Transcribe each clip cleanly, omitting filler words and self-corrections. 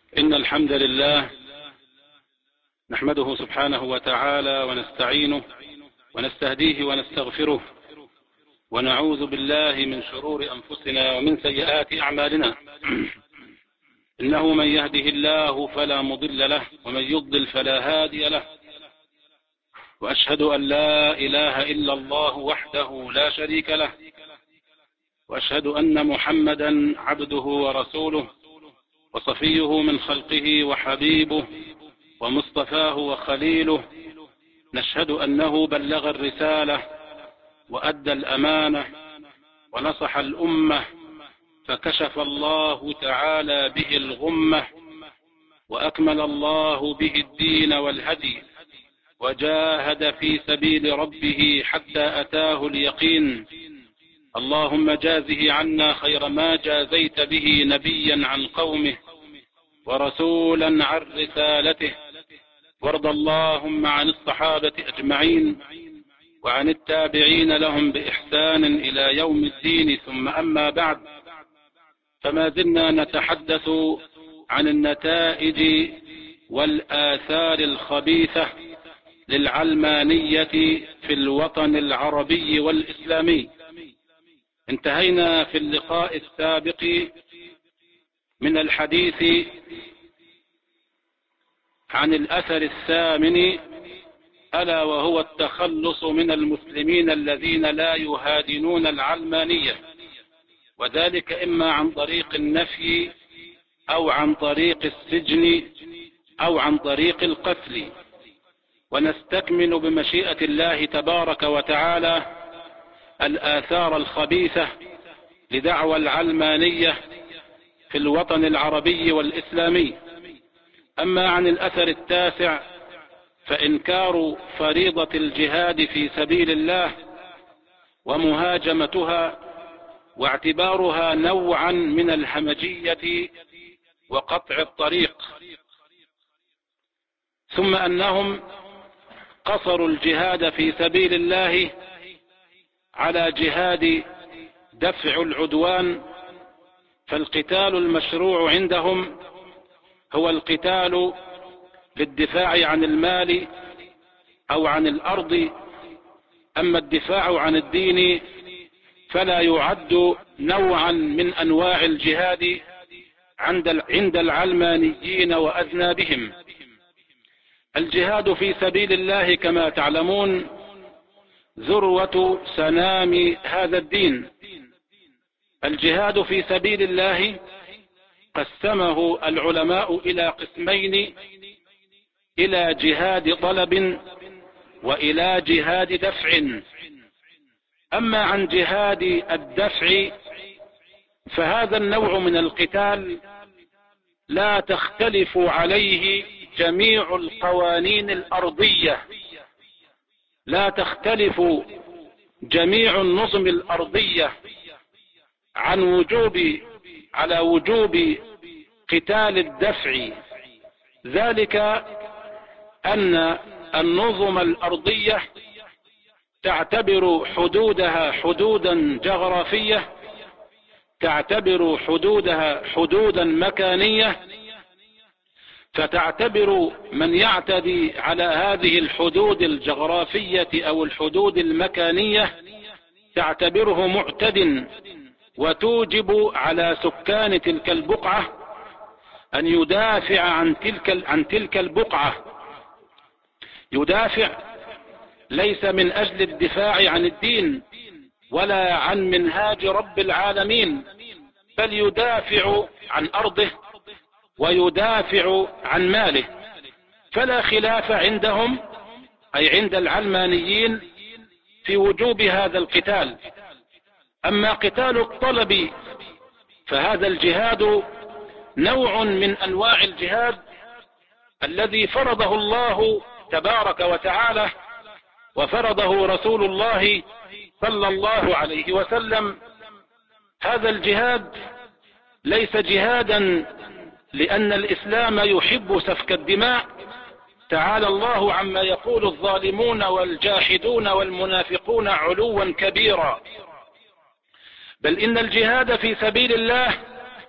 إن الحمد لله نحمده سبحانه وتعالى ونستعينه ونستهديه ونستغفره ونعوذ بالله من شرور أنفسنا ومن سيئات أعمالنا. إنه من يهده الله فلا مضل له ومن يضلل فلا هادي له، وأشهد أن لا إله إلا الله وحده لا شريك له، وأشهد أن محمدا عبده ورسوله وصفيه من خلقه وحبيبه ومصطفاه وخليله. نشهد أنه بلغ الرسالة وأدى الأمانة ونصح الأمة، فكشف الله تعالى به الغمة، وأكمل الله به الدين والهدي، وجاهد في سبيل ربه حتى أتاه اليقين. اللهم جازه عنا خير ما جازيت به نبيا عن قومه ورسولا عن رسالته، وارض اللهم عن الصحابة أجمعين وعن التابعين لهم بإحسان إلى يوم الدين. ثم أما بعد، فما زلنا نتحدث عن النتائج والآثار الخبيثة للعلمانية في الوطن العربي والإسلامي. انتهينا في اللقاء السابق من الحديث عن الأثر الثامن، ألا وهو التخلص من المسلمين الذين لا يهادنون العلمانية، وذلك إما عن طريق النفي أو عن طريق السجن أو عن طريق القتل. ونستكمل بمشيئة الله تبارك وتعالى الآثار الخبيثة لدعوى العلمانية في الوطن العربي والإسلامي. أما عن الأثر التاسع فإنكار فريضة الجهاد في سبيل الله ومهاجمتها واعتبارها نوعا من الهمجية وقطع الطريق، ثم أنهم قصروا الجهاد في سبيل الله على جهاد دفع العدوان، فالقتال المشروع عندهم هو القتال للدفاع عن المال أو عن الأرض. أما الدفاع عن الدين فلا يعد نوعا من أنواع الجهاد عند العلمانيين وأذنابهم. الجهاد في سبيل الله كما تعلمون ذروة سنام هذا الدين. الجهاد في سبيل الله قسمه العلماء إلى قسمين: إلى جهاد طلب وإلى جهاد دفع. أما عن جهاد الدفع فهذا النوع من القتال لا تختلف عليه جميع القوانين الأرضية، لا تختلف جميع النظم الأرضية على وجوب قتال الدفع. ذلك أن النظم الأرضية تعتبر حدودها حدودا جغرافية، تعتبر حدودها حدودا مكانية، فتعتبر من يعتدي على هذه الحدود الجغرافية أو الحدود المكانية تعتبره معتد، وتوجب على سكان تلك البقعة أن يدافع عن تلك البقعة. يدافع ليس من أجل الدفاع عن الدين ولا عن منهاج رب العالمين، بل يدافع عن أرضه ويدافع عن ماله. فلا خلاف عندهم أي عند العلمانيين في وجوب هذا القتال. أما قتال الطلب فهذا الجهاد نوع من أنواع الجهاد الذي فرضه الله تبارك وتعالى وفرضه رسول الله صلى الله عليه وسلم. هذا الجهاد ليس جهادا لأن الإسلام يحب سفك الدماء، تعالى الله عما يقول الظالمون والجاحدون والمنافقون علوا كبيرا، بل إن الجهاد في سبيل الله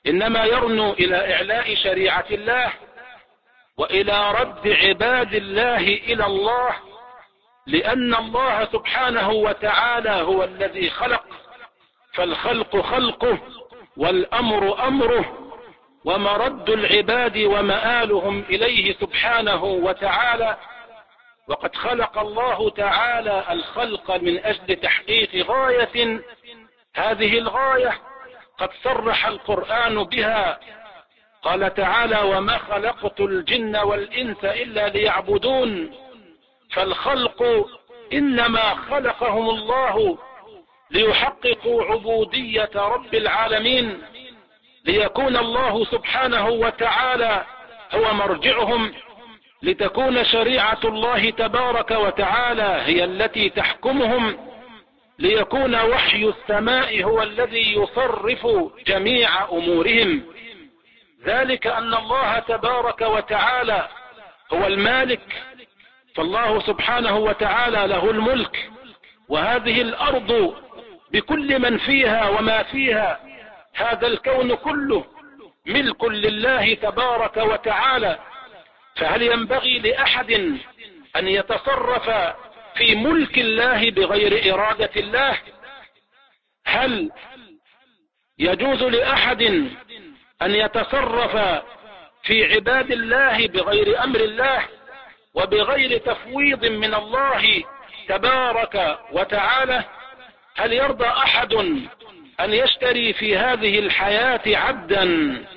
إنما يرنو إلى إعلاء شريعة الله وإلى رد عباد الله إلى الله، لأن الله سبحانه وتعالى هو الذي خلق، فالخلق خلقه والأمر أمره، ومرد العباد ومآلهم إليه سبحانه وتعالى. وقد خلق الله تعالى الخلق من أجل تحقيق غاية، هذه الغاية قد صرح القرآن بها، قال تعالى: وما خلقت الجن والإنس إلا ليعبدون. فالخلق إنما خلقهم الله ليحققوا عبودية رب العالمين، ليكون الله سبحانه وتعالى هو مرجعهم، لتكون شريعة الله تبارك وتعالى هي التي تحكمهم، ليكون وحي السماء هو الذي يصرف جميع أمورهم. ذلك أن الله تبارك وتعالى هو المالك، فالله سبحانه وتعالى له الملك، وهذه الأرض بكل من فيها وما فيها، هذا الكون كله ملك لله تبارك وتعالى. فهل ينبغي لأحد أن يتصرف في ملك الله بغير إرادة الله؟ هل يجوز لأحد أن يتصرف في عباد الله بغير أمر الله وبغير تفويض من الله تبارك وتعالى؟ هل يرضى أحد أن يشتري في هذه الحياة عبدا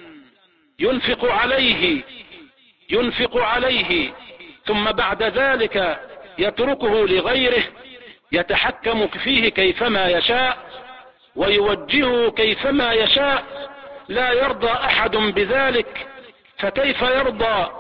ينفق عليه ثم بعد ذلك يتركه لغيره يتحكم فيه كيفما يشاء ويوجهه كيفما يشاء؟ لا يرضى أحد بذلك. فكيف يرضى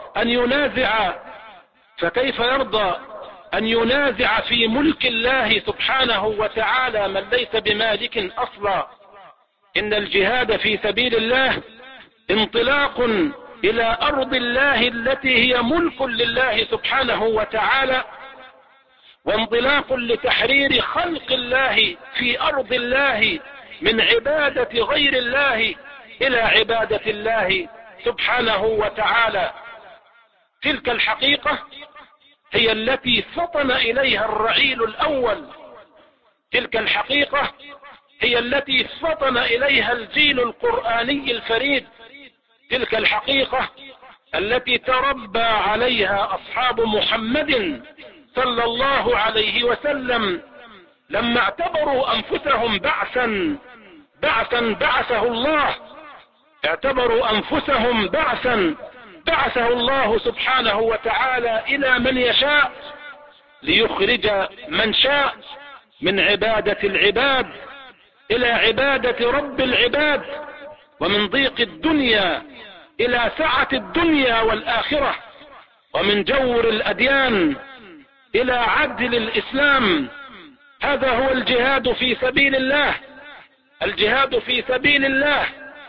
أن ينازع في ملك الله سبحانه وتعالى من ليس بمالك أصلا؟ إن الجهاد في سبيل الله انطلاق إلى أرض الله التي هي ملك لله سبحانه وتعالى، وانطلاق لتحرير خلق الله في أرض الله من عبادة غير الله إلى عبادة الله سبحانه وتعالى. تلك الحقيقة هي التي فطن إليها الرعيل الأول، تلك الحقيقة هي التي فطن إليها الجيل القرآني الفريد، تلك الحقيقة التي تربى عليها أصحاب محمد صلى الله عليه وسلم لما اعتبروا أنفسهم بعثا بعثه الله، اعتبروا أنفسهم بعثه الله سبحانه وتعالى إلى من يشاء ليخرج من شاء من عبادة العباد إلى عبادة رب العباد، ومن ضيق الدنيا إلى سعة الدنيا والآخرة، ومن جور الأديان إلى عدل الإسلام. هذا هو الجهاد في سبيل الله. الجهاد في سبيل الله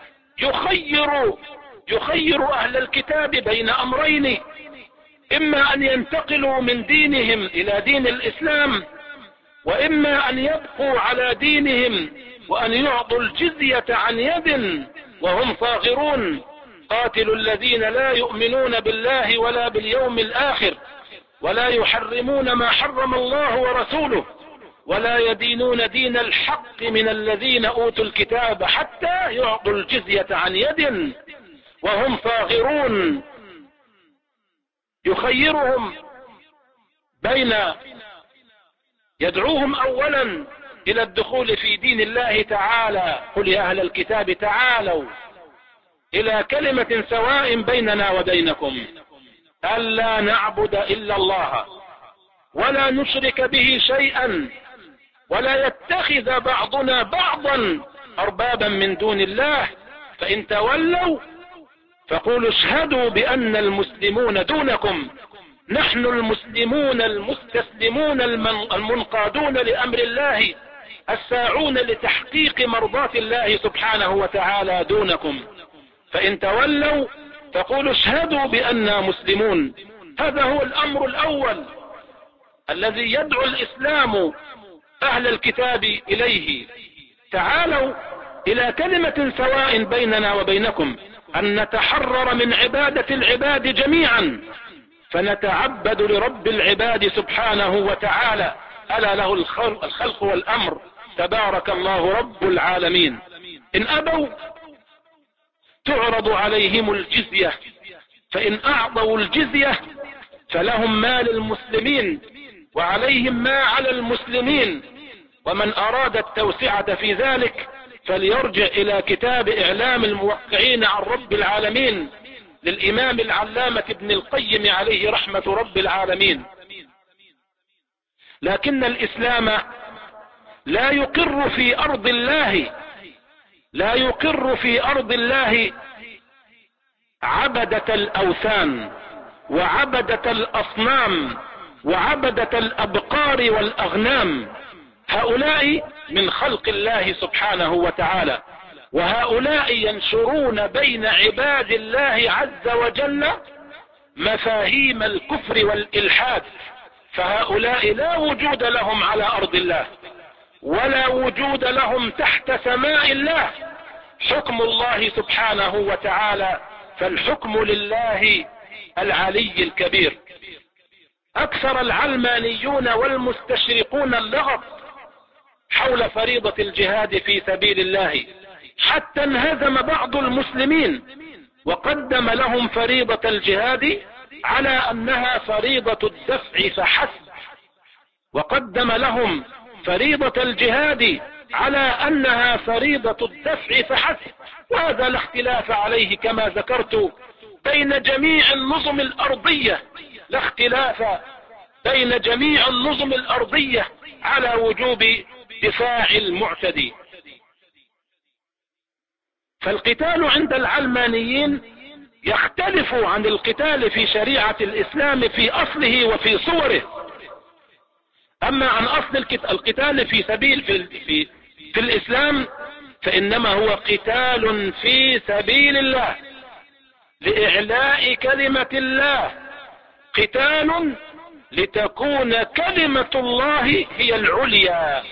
يخير أهل الكتاب بين أمرين: إما أن ينتقلوا من دينهم إلى دين الإسلام، وإما أن يبقوا على دينهم وأن يعطوا الجزية عن يد وهم صاغرون. قاتلوا الذين لا يؤمنون بالله ولا باليوم الآخر ولا يحرمون ما حرم الله ورسوله ولا يدينون دين الحق من الذين أوتوا الكتاب حتى يعطوا الجزية عن يد وهم صاغرون. يخيرهم يدعوهم أولا إلى الدخول في دين الله تعالى: قل يا أهل الكتاب تعالوا إلى كلمة سواء بيننا وبينكم ألا نعبد إلا الله ولا نشرك به شيئا ولا يتخذ بعضنا بعضا أربابا من دون الله، فإن تولوا فقولوا اشهدوا بأن المسلمون دونكم، نحن المسلمون المستسلمون المنقادون لأمر الله الساعون لتحقيق مرضات الله سبحانه وتعالى دونكم، فإن تولوا فقولوا اشهدوا بأننا مسلمون. هذا هو الأمر الأول الذي يدعو الإسلام أهل الكتاب إليه: تعالوا إلى كلمة سواء بيننا وبينكم أن نتحرر من عبادة العباد جميعا فنتعبد لرب العباد سبحانه وتعالى، ألا له الخلق والأمر، تبارك الله رب العالمين. إن أبوا تعرض عليهم الجزية، فإن أعطوا الجزية فلهم ما للمسلمين وعليهم ما على المسلمين. ومن أراد التوسعة في ذلك فليرجع إلى كتاب إعلام الموقعين عن رب العالمين للإمام العلامة ابن القيم عليه رحمة رب العالمين. لكن الإسلام لا يقر في أرض الله عبدة الأوثان وعبدة الأصنام وعبدة الأبقار والأغنام. هؤلاء من خلق الله سبحانه وتعالى، وهؤلاء ينشرون بين عباد الله عز وجل مفاهيم الكفر والإلحاد، فهؤلاء لا وجود لهم على أرض الله ولا وجود لهم تحت سماء الله. حكم الله سبحانه وتعالى، فالحكم لله العلي الكبير. أكثر العلمانيون والمستشرقون اللغط حول فريضة الجهاد في سبيل الله، حتى انهزم بعض المسلمين وقدم لهم فريضة الجهاد على أنها فريضة الدفع فحسب، وقدم لهم فريضة الجهاد على أنها فريضة الدفع فحسب، وهذا لا اختلاف عليه كما ذكرت بين جميع النظم الأرضية، لا اختلاف بين جميع النظم الأرضية على وجوب دفاع المعتدي. فالقتال عند العلمانيين يختلف عن القتال في شريعة الإسلام في أصله وفي صوره. أما عن أصل القتال في سبيل في الإسلام فإنما هو قتال في سبيل الله لإعلاء كلمة الله، قتال لتكون كلمة الله هي العليا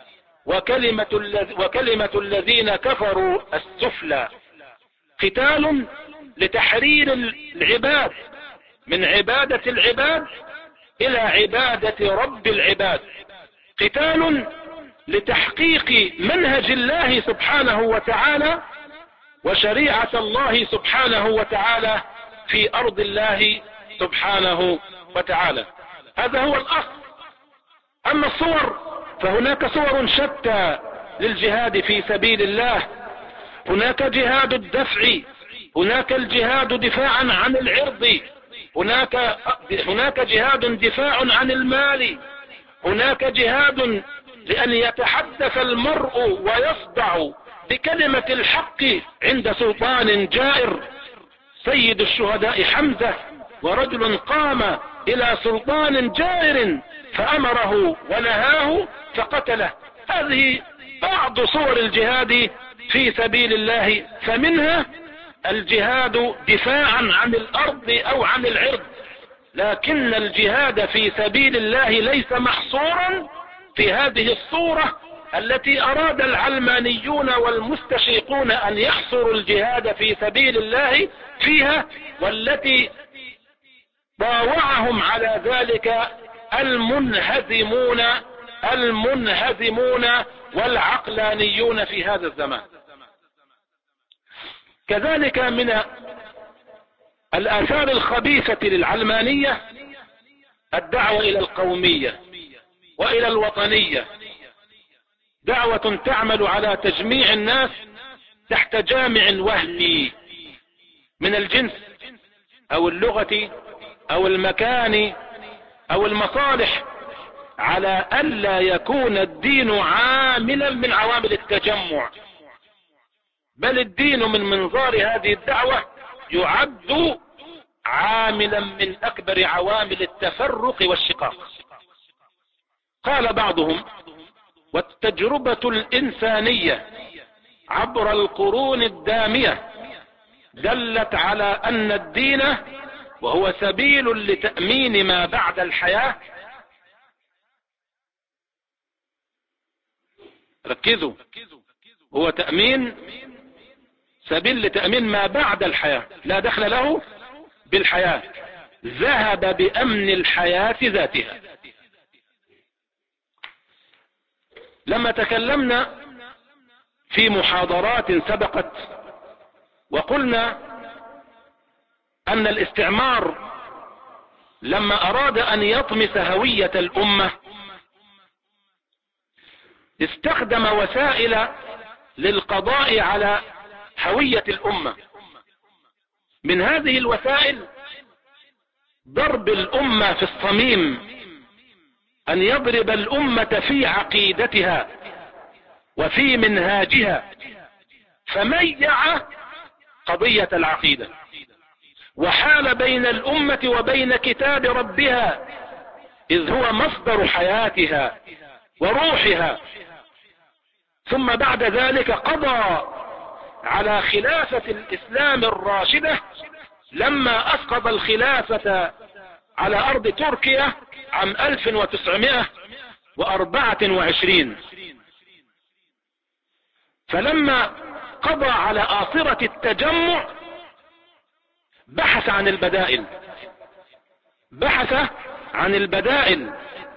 وكلمة الذين كفروا السفلى، قتال لتحرير العباد من عبادة العباد إلى عبادة رب العباد، قتال لتحقيق منهج الله سبحانه وتعالى وشريعة الله سبحانه وتعالى في أرض الله سبحانه وتعالى. هذا هو الأصل. أما الصور فهناك صور شتى للجهاد في سبيل الله. هناك جهاد الدفع، هناك الجهاد دفاعا عن العرض، هناك جهاد دفاع عن المال، هناك جهاد لأن يتحدث المرء ويصدع بكلمة الحق عند سلطان جائر. سيد الشهداء حمزة، ورجل قام إلى سلطان جائر فأمره ونهاه فقتله. هذه بعض صور الجهاد في سبيل الله، فمنها الجهاد دفاعا عن الأرض أو عن العرض. لكن الجهاد في سبيل الله ليس محصورا في هذه الصورة التي أراد العلمانيون والمستشرقون أن يحصروا الجهاد في سبيل الله فيها، والتي ضاوعهم على ذلك المنهزمون والعقلانيون في هذا الزمان. كذلك من الآثار الخبيثة للعلمانية الدعوة إلى القومية وإلى الوطنية، دعوة تعمل على تجميع الناس تحت جامع وهمي من الجنس أو اللغة أو المكان أو المصالح، على ألا يكون الدين عاملا من عوامل التجمع، بل الدين من منظار هذه الدعوة يعد عاملا من أكبر عوامل التفرق والشقاق. قال بعضهم: والتجربة الإنسانية عبر القرون الدامية دلت على أن الدين وهو سبيل لتأمين ما بعد الحياة. ركزوا، هو تأمين سبيل لتأمين ما بعد الحياة، لا دخل له بالحياة، ذهب بأمن الحياة ذاتها. لما تكلمنا في محاضرات سبقت وقلنا أن الاستعمار لما أراد أن يطمس هوية الأمة استخدم وسائل للقضاء على هوية الأمة. من هذه الوسائل ضرب الأمة في الصميم، أن يضرب الأمة في عقيدتها وفي منهاجها، فميع قضية العقيدة وحال بين الأمة وبين كتاب ربها، إذ هو مصدر حياتها وروحها. ثم بعد ذلك قضى على خلافة الإسلام الراشدة لما أسقط الخلافة على أرض تركيا عام 1924. فلما قضى على آثرة التجمع بحث عن البدائل،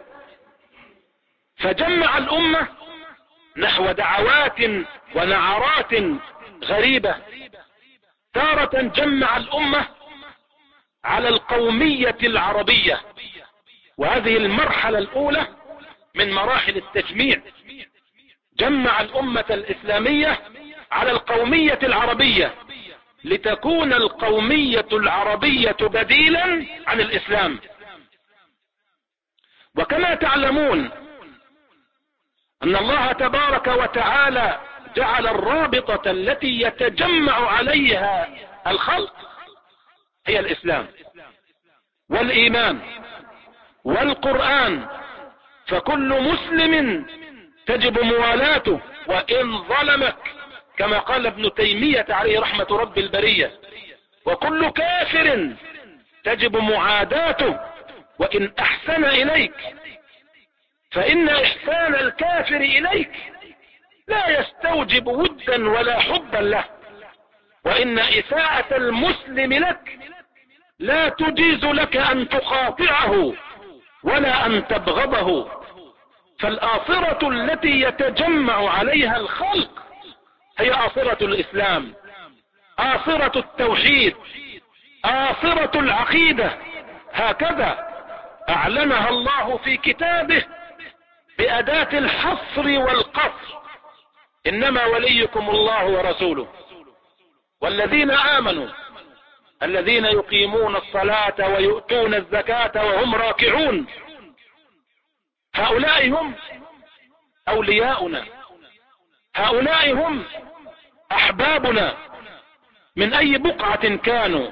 فجمع الأمة نحو دعوات ونعرات غريبة. تارة جمع الأمة على القومية العربية، وهذه المرحلة الأولى من مراحل التجميع، جمع الأمة الإسلامية على القومية العربية لتكون القومية العربية بديلا عن الإسلام. وكما تعلمون أن الله تبارك وتعالى جعل الرابطة التي يتجمع عليها الخلق هي الإسلام والإيمان والقرآن، فكل مسلم تجب موالاته وإن ظلمك، كما قال ابن تيمية عليه رحمة رب البرية، وكل كافر تجب معاداته وإن أحسن إليك، فإن إحسان الكافر إليك لا يستوجب ودا ولا حبا له، وإن إساءة المسلم لك لا تجيز لك أن تقاطعه ولا أن تبغضه. فالآثرة التي يتجمع عليها الخلق هي آثرة الإسلام، آثرة التوحيد، آثرة العقيدة. هكذا أعلنها الله في كتابه بأداة الحصر والقصر: إنما وليكم الله ورسوله والذين آمنوا الذين يقيمون الصلاة ويؤتون الزكاة وهم راكعون. هؤلاء هم أولياؤنا، هؤلاء هم أحبابنا، من أي بقعة كانوا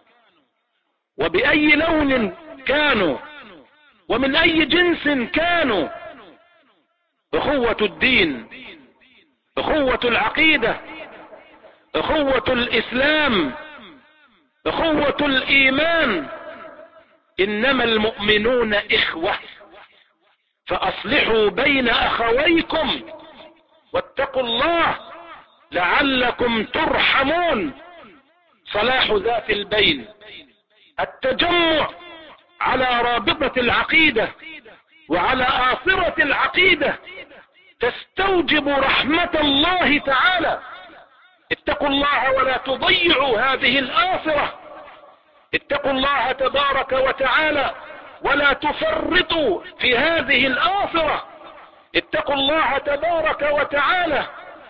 وبأي لون كانوا ومن أي جنس كانوا. أخوة الدين، أخوة العقيدة، أخوة الإسلام، أخوة الإيمان، إنما المؤمنون إخوة فأصلحوا بين أخويكم واتقوا الله لعلكم ترحمون. صلاح ذات البين، التجمع على رابطة العقيدة وعلى آثرة العقيدة تستوجب رحمة الله تعالى. اتقوا الله ولا تضيعوا هذه الآثرة، اتقوا الله تبارك وتعالى ولا تفرطوا في هذه الآثرة، اتقوا الله تبارك وتعالى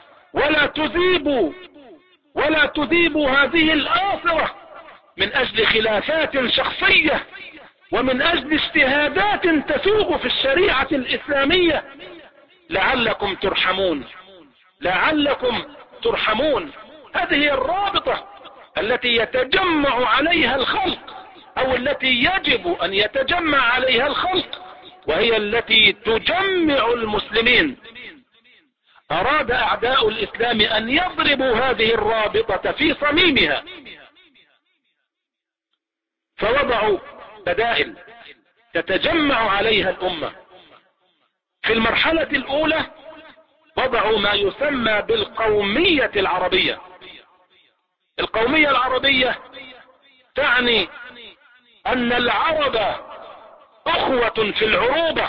ولا تذيبوا هذه الآثرة من أجل خلافات شخصية ومن أجل اجتهادات تسوغ في الشريعة الإسلامية. لعلكم ترحمون، لعلكم ترحمون. هذه الرابطة التي يتجمع عليها الخلق، أو التي يجب أن يتجمع عليها الخلق، وهي التي تجمع المسلمين. أراد أعداء الإسلام أن يضربوا هذه الرابطة في صميمها، فوضعوا بدائل تتجمع عليها الأمة. في المرحلة الأولى وضعوا ما يسمى بالقومية العربية. القومية العربية تعني أن العرب أخوة في العروبة،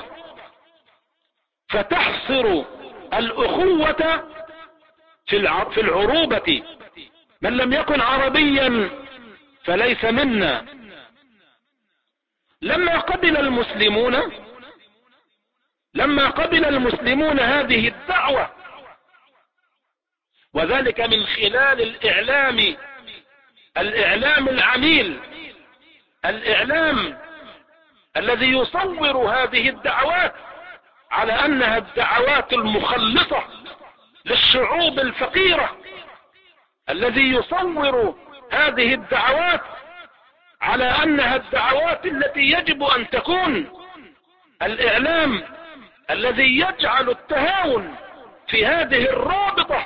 فتحصر الأخوة في العروبة. من لم يكن عربيا فليس منا. لما قبل المسلمون هذه الدعوة، وذلك من خلال الإعلام العميل، الإعلام الذي يصور هذه الدعوات على أنها الدعوات المخلصة للشعوب الفقيرة، الذي يصور هذه الدعوات على أنها الدعوات التي يجب أن تكون، الإعلام الذي يجعل التهاون في هذه الرابطة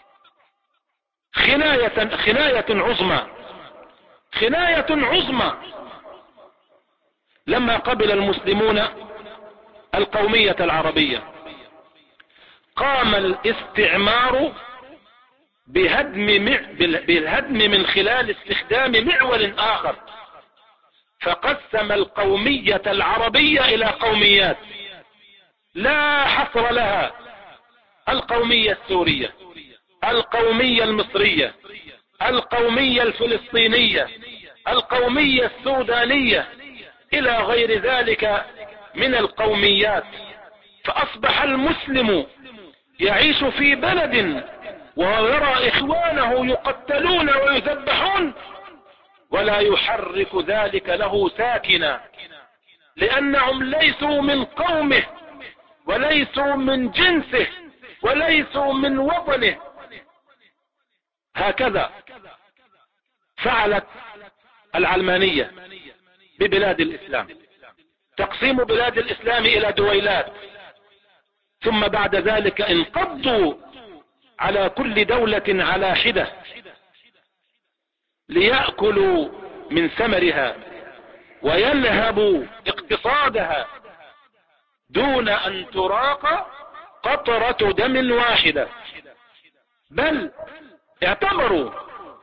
خناية عظمى. لما قبل المسلمون القومية العربية، قام الاستعمار بالهدم من خلال استخدام معول آخر، فقسم القومية العربية إلى قوميات لا حصر لها: القومية السورية، القومية المصرية، القومية الفلسطينية، القومية السودانية، إلى غير ذلك من القوميات. فأصبح المسلم يعيش في بلد ويرى إخوانه يقتلون ويذبحون ولا يحرك ذلك له ساكنا، لأنهم ليسوا من قومه وليسوا من جنسه وليسوا من وطنه. هكذا فعلت العلمانية ببلاد الإسلام، تقسيم بلاد الإسلام إلى دويلات، ثم بعد ذلك انقضوا على كل دولة على حدة ليأكلوا من ثمرها وينهبوا اقتصادها دون أن تراق قطرة دم واحدة. بل اعتبروا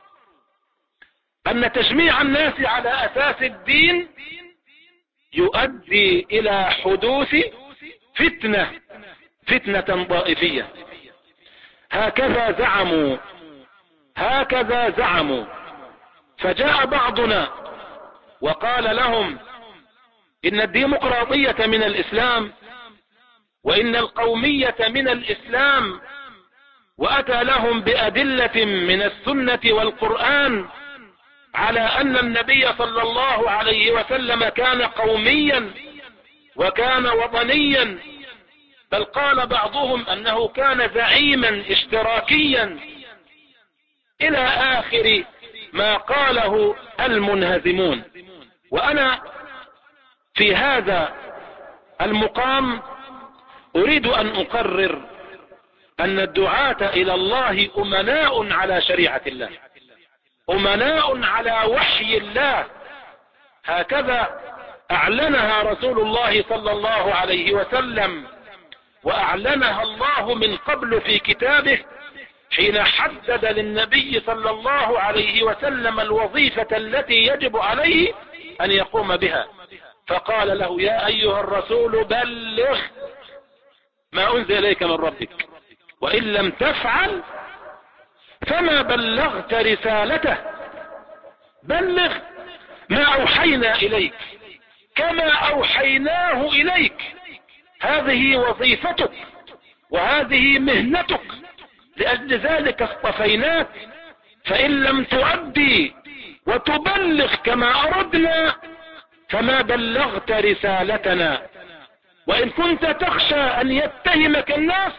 أن تجميع الناس على أساس الدين يؤدي إلى حدوث فتنة طائفية. هكذا زعموا. فجاء بعضنا وقال لهم إن الديمقراطية من الإسلام وإن القومية من الإسلام، وأتى لهم بأدلة من السنة والقرآن على أن النبي صلى الله عليه وسلم كان قوميا وكان وطنيا، بل قال بعضهم أنه كان زعيما اشتراكيا، إلى آخر ما قاله المنهزمون. وأنا في هذا المقام أريد أن أقرر أن الدعاة إلى الله أمناء على شريعة الله، أمناء على وحي الله. هكذا أعلنها رسول الله صلى الله عليه وسلم، وأعلنها الله من قبل في كتابه حين حدد للنبي صلى الله عليه وسلم الوظيفة التي يجب عليه أن يقوم بها، فقال له: يا أيها الرسول بلغ ما أنزل إليك من ربك، وإن لم تفعل فما بلغت رسالته. بلغ ما أوحينا إليك كما أوحيناه إليك. هذه وظيفتك وهذه مهنتك، لأجل ذلك اصطفيناك. فإن لم تؤدي وتبلغ كما أردنا فما بلغت رسالتنا. وإن كنت تخشى أن يتهمك الناس،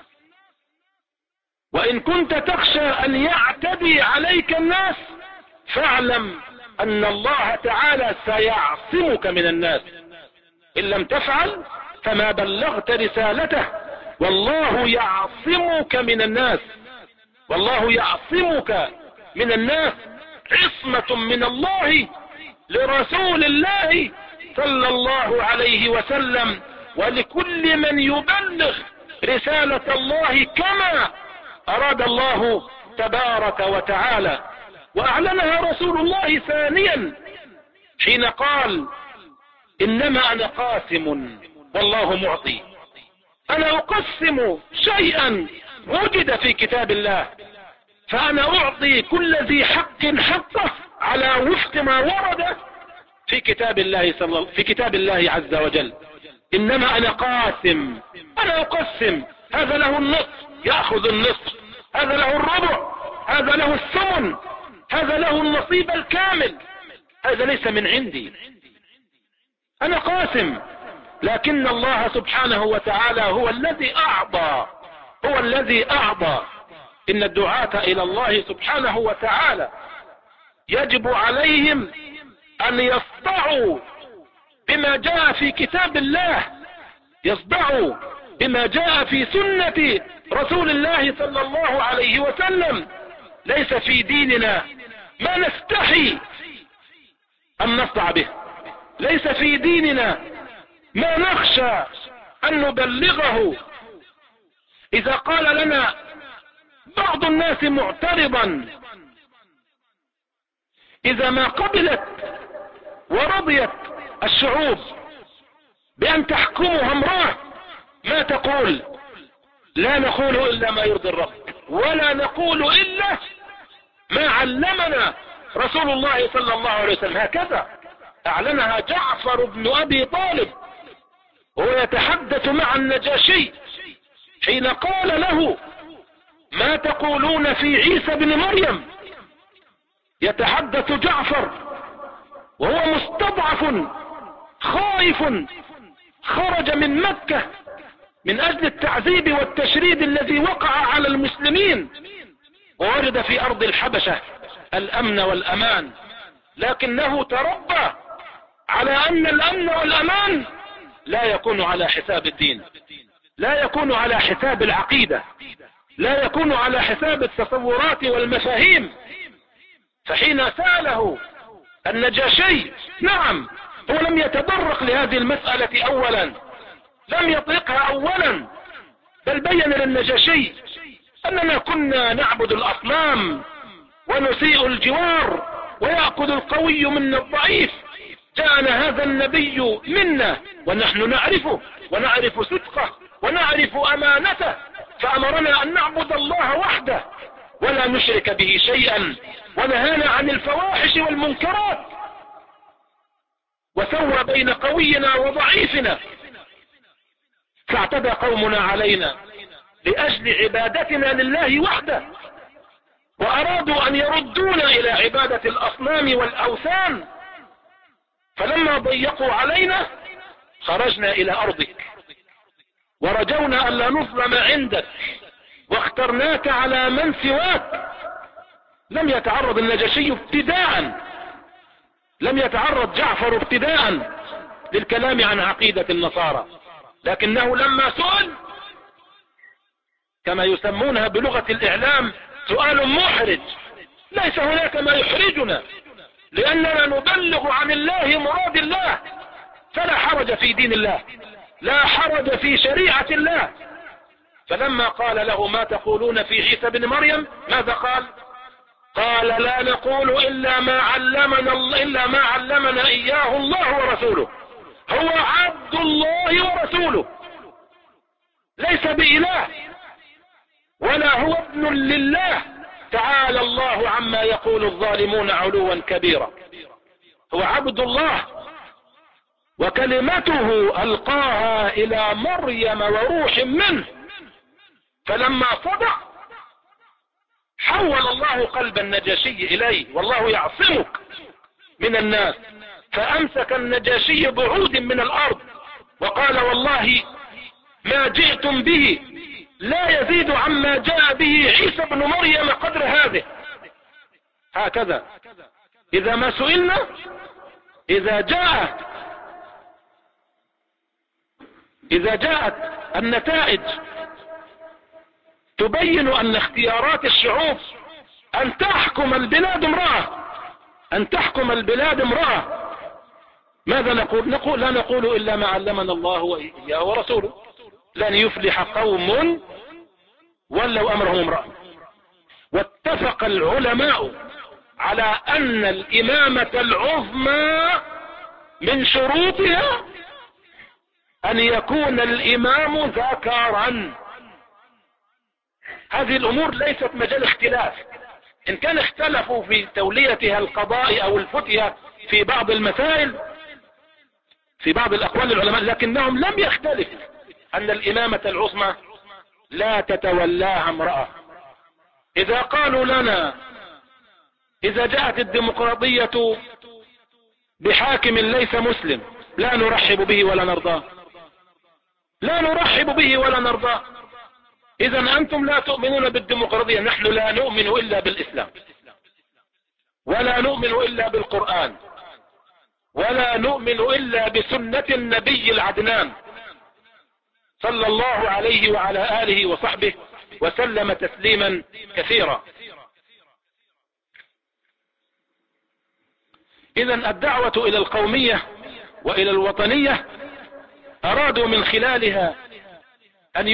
وإن كنت تخشى أن يعتدي عليك الناس، فاعلم أن الله تعالى سيعصمك من الناس. إن لم تفعل فما بلغت رسالته، والله يعصمك من الناس، والله يعصمك من الناس. عصمة من الله لرسول الله صلى الله عليه وسلم ولكل من يبلغ رسالة الله كما أراد الله تبارك وتعالى. وأعلنها رسول الله ثانيا حين قال إنما أنا قاسم والله معطي. أنا أقسم شيئا وجد في كتاب الله، فأنا أعطي كل ذي حق حقه على وفق ما ورد في كتاب الله عز وجل. إنما أنا قاسم، أنا أقسم، هذا له النصف يأخذ النصف، هذا له الربع، هذا له الثمن، هذا له النصيب الكامل. هذا ليس من عندي، أنا قاسم. لكن الله سبحانه وتعالى هو الذي أعطى، هو الذي أعطى. إن الدعاة إلى الله سبحانه وتعالى يجب عليهم أن يصدعوا بما جاء في كتاب الله، يصدعوا بما جاء في سنة رسول الله صلى الله عليه وسلم. ليس في ديننا ما نستحي أن نصدع به، ليس في ديننا ما نخشى أن نبلغه. إذا قال لنا بعض الناس معترضا، إذا ما قبلت ورضيت الشعوب بأن تحكمها امرأة ما تقول؟ لا نقول إلا ما يرضي الرب، ولا نقول إلا ما علمنا رسول الله صلى الله عليه وسلم. هكذا أعلنها جعفر بن أبي طالب وهو يتحدث مع النجاشي حين قال له ما تقولون في عيسى بن مريم. يتحدث جعفر وهو مستضعف خائف، خرج من مكة من أجل التعذيب والتشريد الذي وقع على المسلمين، ووجد في أرض الحبشة الأمن والأمان، لكنه تربى على أن الأمن والأمان لا يكون على حساب الدين، لا يكون على حساب العقيدة، لا يكون على حساب التصورات والمفاهيم. فحين سأله النجاشي، نعم هو لم يتطرق لهذه المسألة أولا، لم يطرقها أولا، بل بين للنجاشي أننا كنا نعبد الأصنام ونسيء الجوار ويأخذ القوي منا الضعيف. جاءنا هذا النبي منا ونحن نعرفه ونعرف صدقه ونعرف أمانته، فأمرنا أن نعبد الله وحده ولا نشرك به شيئا، ونهانا عن الفواحش والمنكرات، وسوى بين قوينا وضعيفنا. فاعتدى قومنا علينا لأجل عبادتنا لله وحده، وأرادوا أن يردونا إلى عبادة الأصنام والأوثان. فلما ضيقوا علينا خرجنا إلى أرضك ورجونا أن لا نظلم عندك، واخترناك على من سواك. لم يتعرض النجاشي ابتداء، لم يتعرض جعفر ابتداء للكلام عن عقيدة النصارى، لكنه لما سئل كما يسمونها بلغة الإعلام سؤال محرج، ليس هناك ما يحرجنا لأننا نبلغ عن الله مراد الله، فلا حرج في دين الله، لا حرج في شريعة الله. فلما قال له ما تقولون في عيسى بن مريم ماذا قال؟ قال لا نقول إلا ما علمنا إياه الله ورسوله. هو عبد الله ورسوله، ليس بإله ولا هو ابن لله، تعالى الله عما يقول الظالمون علوا كبيرا. هو عبد الله وكلمته ألقاها إلى مريم وروح منه. فلما صدع حول الله قلب النجاشي إليه، والله يعصمك من الناس. فأمسك النجاشي بعود من الأرض وقال والله ما جئتم به لا يزيد عما جاء به عيسى بن مريم قدر هذه. هكذا إذا ما سئلنا، إذا جاءت النتائج تبين أن اختيارات الشعوب أن تحكم البلاد امرأة، أن تحكم البلاد امرأة، ماذا نقول؟ لا نقول إلا ما علمنا الله وإياه ورسوله. لن يفلح قوم ولوا امرهم امرأة. واتفق العلماء على ان الامامة العظمى من شروطها ان يكون الامام ذكرا. هذه الامور ليست مجال اختلاف، ان كان اختلفوا في توليتها القضاء او الفتية في بعض المسائل في بعض الاقوال العلماء، لكنهم لم يختلفوا ان الامامة العظمى لا تتولاها امرأة. اذا قالوا لنا اذا جاءت الديمقراطية بحاكم ليس مسلم لا نرحب به ولا نرضاه، لا نرحب به ولا نرضاه. اذا انتم لا تؤمنون بالديمقراطية، نحن لا نؤمن الا بالاسلام، ولا نؤمن الا بالقرآن، ولا نؤمن الا بسنة النبي العدنان صلى الله عليه وعلى آله وصحبه وسلم تسليما كثيرا. اذا الدعوة الى القومية والى الوطنية ارادوا من خلالها ان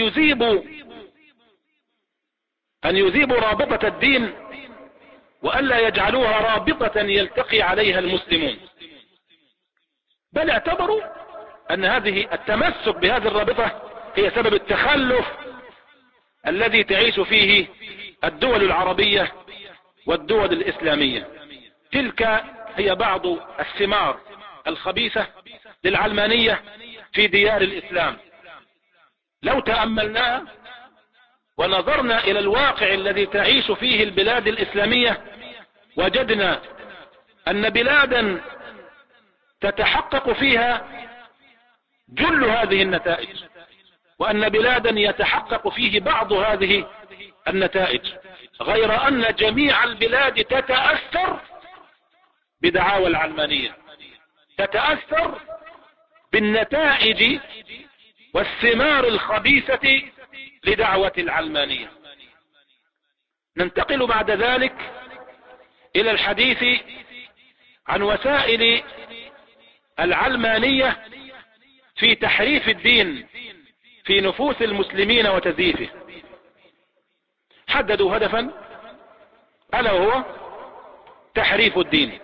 يذيبوا رابطة الدين، وألا يجعلوها رابطة يلتقي عليها المسلمون، بل اعتبروا أن هذه التمسك بهذه الرابطة هي سبب التخلف الذي تعيش فيه الدول العربية والدول الإسلامية. تلك هي بعض الثمار الخبيثة للعلمانية في ديار الإسلام. لو تأملناها ونظرنا إلى الواقع الذي تعيش فيه البلاد الإسلامية وجدنا أن بلادا تتحقق فيها جل هذه النتائج، وأن بلادا يتحقق فيه بعض هذه النتائج، غير أن جميع البلاد تتأثر بدعاوى العلمانية، تتأثر بالنتائج والثمار الخبيثة لدعوة العلمانية. ننتقل بعد ذلك إلى الحديث عن وسائل العلمانية في تحريف الدين في نفوس المسلمين وتزييفه. حددوا هدفا ألا وهو تحريف الدين،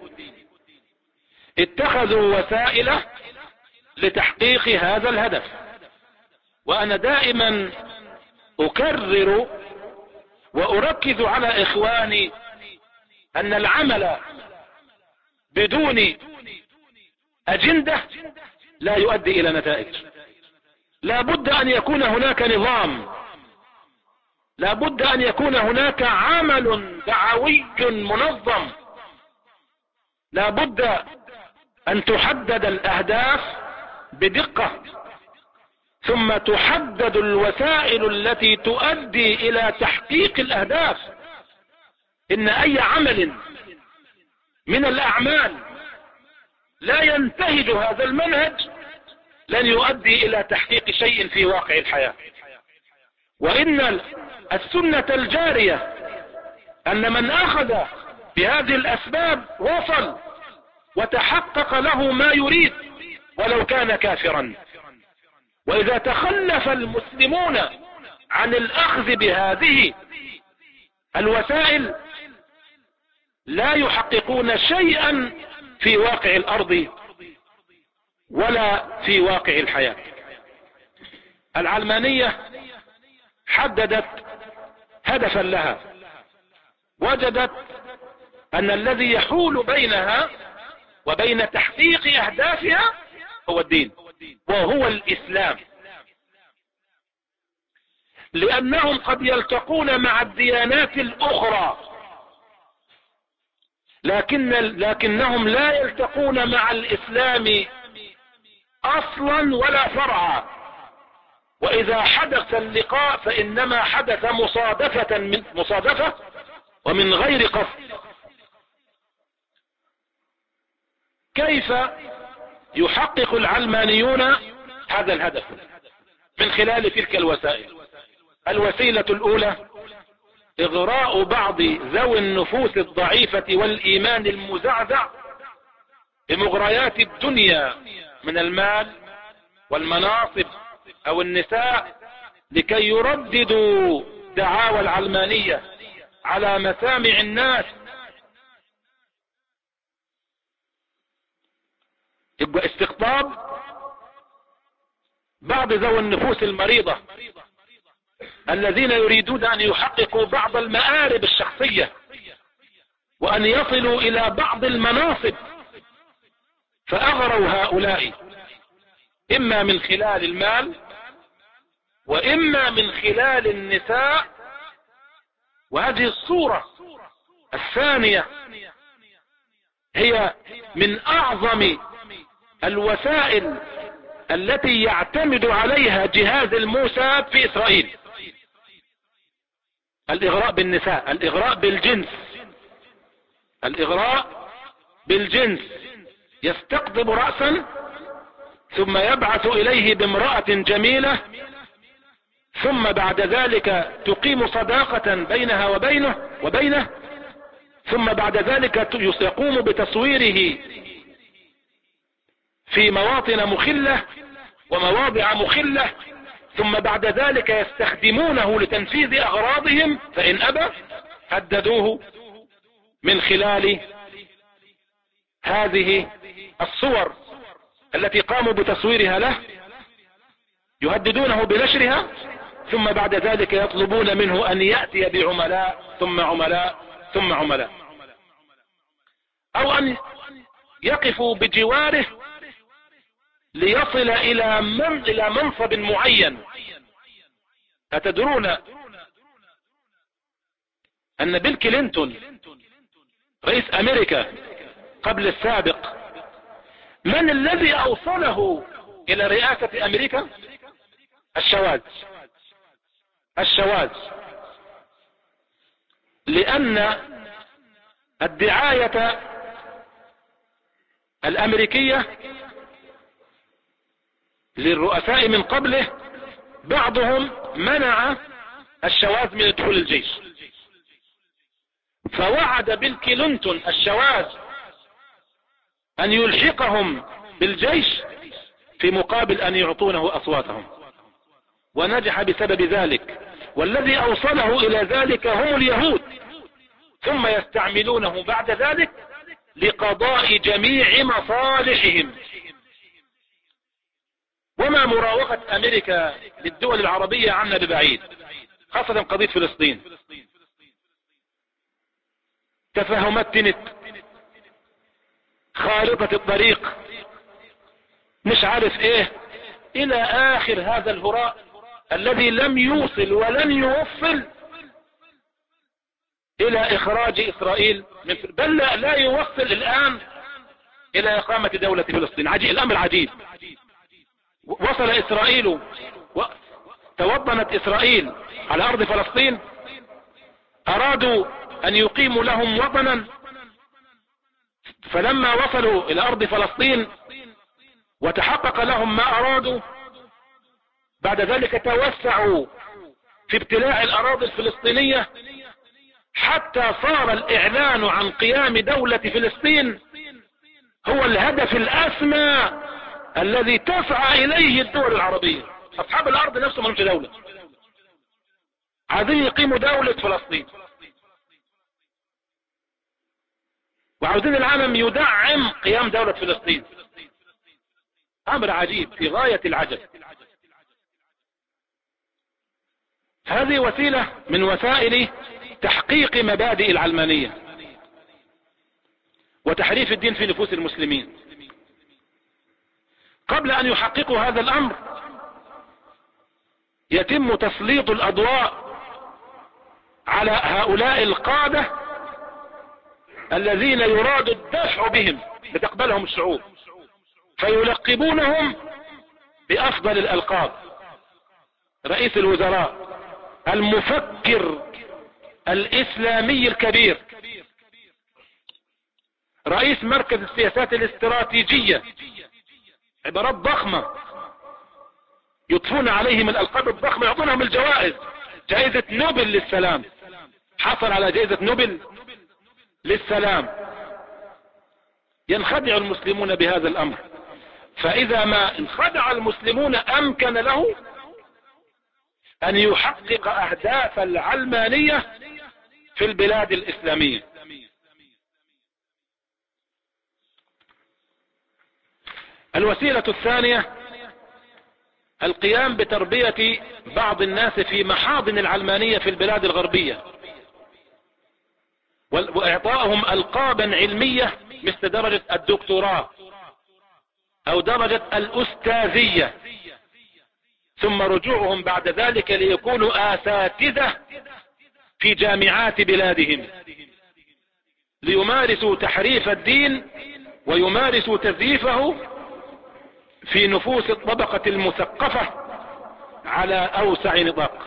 اتخذوا وسائل لتحقيق هذا الهدف. وأنا دائما أكرر وأركز على إخواني أن العمل بدون أجندة لا يؤدي إلى نتائج. لا بد أن يكون هناك نظام، لا بد أن يكون هناك عمل دعوي منظم، لا بد أن تحدد الأهداف بدقة، ثم تحدد الوسائل التي تؤدي إلى تحقيق الأهداف. إن أي عمل من الأعمال لا ينتهج هذا المنهج لن يؤدي إلى تحقيق شيء في واقع الحياة. وإن السنة الجارية أن من أخذ بهذه الأسباب وصل وتحقق له ما يريد ولو كان كافرا. وإذا تخلف المسلمون عن الأخذ بهذه الوسائل لا يحققون شيئا في واقع الأرض ولا في واقع الحياة. العلمانية حددت هدفا لها، وجدت أن الذي يحول بينها وبين تحقيق أهدافها هو الدين وهو الإسلام، لأنهم قد يلتقون مع الديانات الأخرى لكنهم لا يلتقون مع الإسلام أصلا ولا فرعا. وإذا حدث اللقاء فإنما حدث مصادفة ومن غير قصد. كيف يحقق العلمانيون هذا الهدف؟ من خلال تلك الوسائل. الوسيلة الأولى إغراء بعض ذوي النفوس الضعيفة والإيمان المزعزع بمغريات الدنيا من المال والمناصب أو النساء لكي يرددوا دعاوى العلمانية على مسامع الناس. يبقى استقطاب بعض ذوي النفوس المريضة الذين يريدون أن يحققوا بعض المآرب الشخصية وأن يصلوا إلى بعض المناصب، فأغروا هؤلاء إما من خلال المال وإما من خلال النساء. وهذه الصورة الثانية هي من أعظم الوسائل التي يعتمد عليها جهاز الموساد في إسرائيل: الإغراء بالنساء، الإغراء بالجنس، الإغراء بالجنس. يستقطب رأسا ثم يبعث إليه بامرأة جميلة، ثم بعد ذلك تقيم صداقة بينها وبينه، ثم بعد ذلك يقوم بتصويره في مواطن مخلة ومواضع مخلة، ثم بعد ذلك يستخدمونه لتنفيذ أغراضهم، فإن أبى هددوه من خلال هذه الصور التي قاموا بتصويرها له، يهددونه بنشرها، ثم بعد ذلك يطلبون منه أن يأتي بعملاء ثم عملاء ثم عملاء، أو أن يقفوا بجواره ليصل إلى منصب معين. أتدرون أن بيل كلينتون رئيس أمريكا قبل السابق، من الذي أوصله إلى رئاسة أمريكا؟ الشواذ. لأن الدعاية الأمريكية للرؤساء من قبله بعضهم منع الشواذ من دخول الجيش، فوعد بيل كلينتون الشواذ أن يلحقهم بالجيش في مقابل أن يعطونه أصواتهم، ونجح بسبب ذلك. والذي أوصله إلى ذلك هم اليهود، ثم يستعملونه بعد ذلك لقضاء جميع مصالحهم. وما مراوغة أمريكا للدول العربية عنا ببعيد، خاصة قضية فلسطين. تفاهمات تنت، خارطة الطريق، مش عارف ايه، الى اخر هذا الهراء الذي لم يوصل ولن يوصل الى اخراج اسرائيل من، بل لا يوصل الان الى اقامة دولة فلسطين. الامر عجيب. وصل اسرائيل توطنت اسرائيل على ارض فلسطين، ارادوا ان يقيموا لهم وطنا، فلما وصلوا الى ارض فلسطين وتحقق لهم ما ارادوا، بعد ذلك توسعوا في ابتلاع الاراضي الفلسطينية، حتى صار الاعلان عن قيام دولة فلسطين هو الهدف الاسمى الذي تسعى اليه الدول العربية. اصحاب الارض نفسهم مالهمش دولة، عايزين يقيموا دولة فلسطين، وعاوزين العالم يدعم قيام دولة فلسطين. امر عجيب في غاية العجب. هذه وسيلة من وسائل تحقيق مبادئ العلمانية وتحريف الدين في نفوس المسلمين. قبل ان يحققوا هذا الامر يتم تسليط الاضواء على هؤلاء القادة الذين يراد الدفع بهم لتقبلهم الشعوب، فيلقبونهم بافضل الالقاب: رئيس الوزراء، المفكر الاسلامي الكبير، رئيس مركز السياسات الاستراتيجية. عبارات ضخمة يضفون عليهم الالقاب الضخمة، يعطونهم الجوائز. جائزة نوبل للسلام، حصل على جائزة نوبل للسلام. ينخدع المسلمون بهذا الامر، فاذا ما انخدع المسلمون امكن له أن يحقق أهداف العلمانية في البلاد الإسلامية. الوسيلة الثانية القيام بتربية بعض الناس في محاضن العلمانية في البلاد الغربية، وإعطائهم ألقابا علمية مثل درجة الدكتوراه أو درجة الأستاذية، ثم رجوعهم بعد ذلك ليكونوا أساتذة في جامعات بلادهم، ليمارسوا تحريف الدين ويمارسوا تزييفه في نفوس الطبقة المثقفة على أوسع نطاق.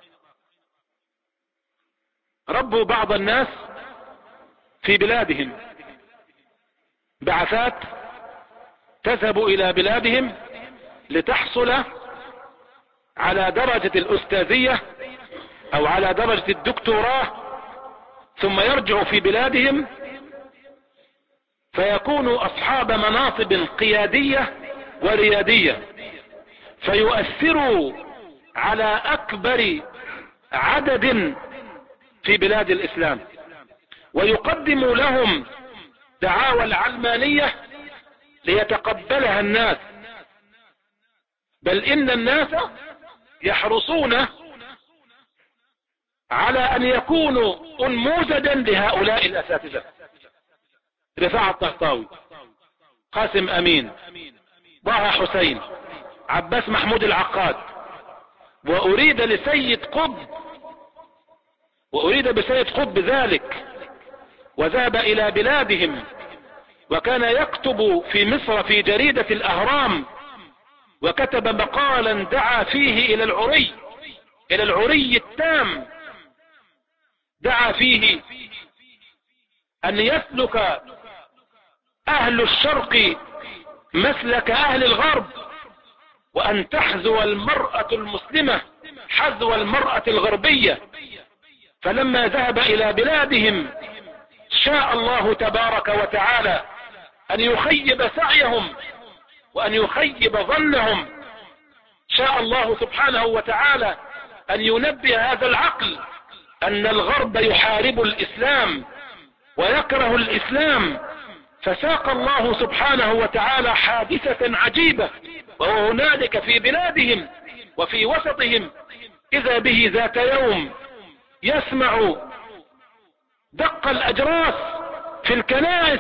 ربوا بعض الناس في بلادهم، بعثات تذهب إلى بلادهم لتحصل على درجة الأستاذية أو على درجة الدكتوراه، ثم يرجعوا في بلادهم فيكونوا أصحاب مناصب قيادية وريادية، فيؤثروا على أكبر عدد في بلاد الإسلام، ويقدموا لهم دعاوى العلمانية ليتقبلها الناس، بل إن الناس يحرصون على أن يكونوا أنموذجا لهؤلاء الأساتذة. رفاعة الطهطاوي، قاسم أمين، طه حسين، عباس محمود العقاد، وأريد بسيد قطب ذلك، وذهب إلى بلادهم، وكان يكتب في مصر في جريدة الأهرام، وكتب مقالا دعا فيه إلى العري التام، دعا فيه أن يسلك أهل الشرق مسلك أهل الغرب، وأن تحذو المرأة المسلمة حذو المرأة الغربية. فلما ذهب إلى بلادهم شاء الله تبارك وتعالى أن يخيب سعيهم وأن يخيب ظنهم، شاء الله سبحانه وتعالى أن ينبه هذا العقل أن الغرب يحارب الإسلام ويكره الإسلام، فساق الله سبحانه وتعالى حادثة عجيبة، وهنالك في بلادهم وفي وسطهم إذا به ذات يوم يسمع دق الأجراس في الكنائس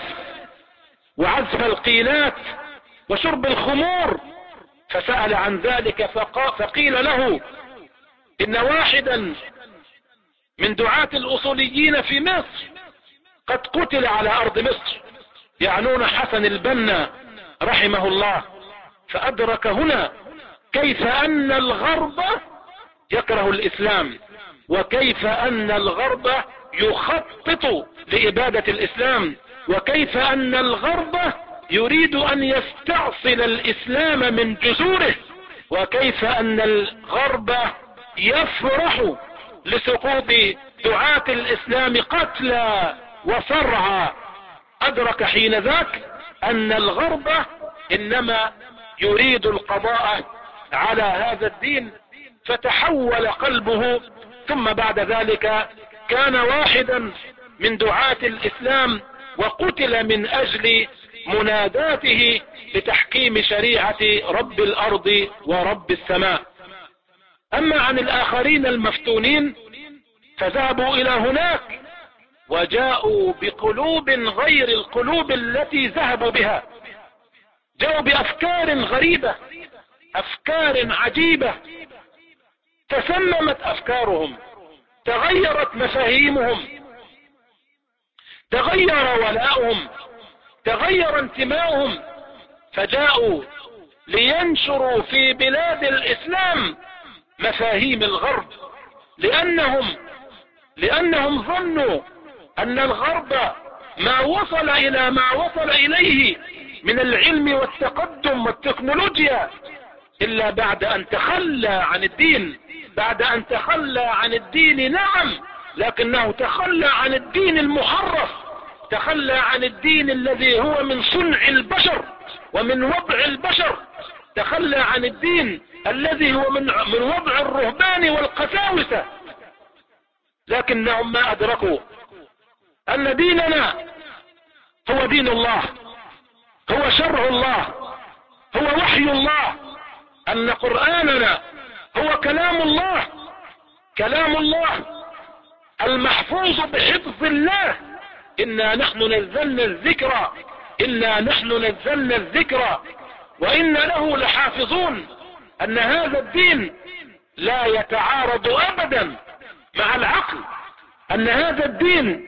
وعزف القيلات وشرب الخمور، فسأل عن ذلك فقيل له إن واحدا من دعاة الأصوليين في مصر قد قتل على أرض مصر، يعنون حسن البنا رحمه الله. فأدرك هنا كيف أن الغرب يكره الإسلام، وكيف أن الغرب يخطط لإبادة الإسلام، وكيف أن الغرب يريد أن يستعصل الإسلام من جذوره، وكيف أن الغرب يفرح لسقوط دعاة الإسلام قتلى وصرعى. أدرك حين ذاك أن الغرب إنما يريد القضاء على هذا الدين، فتحول قلبه، ثم بعد ذلك كان واحدا من دعاة الإسلام وقتل من أجل مناداته لتحكيم شريعة رب الأرض ورب السماء. أما عن الآخرين المفتونين فذهبوا إلى هناك وجاءوا بقلوب غير القلوب التي ذهبوا بها، جاءوا بأفكار غريبة، أفكار عجيبة، تسممت أفكارهم، تغيرت مفاهيمهم، تغير ولاؤهم، تغير انتماؤهم، فجاءوا لينشروا في بلاد الإسلام مفاهيم الغرب، لأنهم ظنوا أن الغرب ما وصل إلى ما وصل إليه من العلم والتقدم والتكنولوجيا إلا بعد أن تخلى عن الدين، بعد أن تخلى عن الدين، نعم، لكنه تخلى عن الدين المحرف، تخلى عن الدين الذي هو من صنع البشر ومن وضع البشر، تخلى عن الدين الذي هو من وضع الرهبان والقساوسة، لكنهم ما أدركوا أن ديننا هو دين الله، هو شرع الله، هو وحي الله، أن قرآننا هو كلام الله، كلام الله المحفوظ بحفظ الله. إنا نحن نزلنا الذكر، إنا نحن نزلنا الذكر وإنا له لحافظون. أن هذا الدين لا يتعارض أبدا مع العقل، أن هذا الدين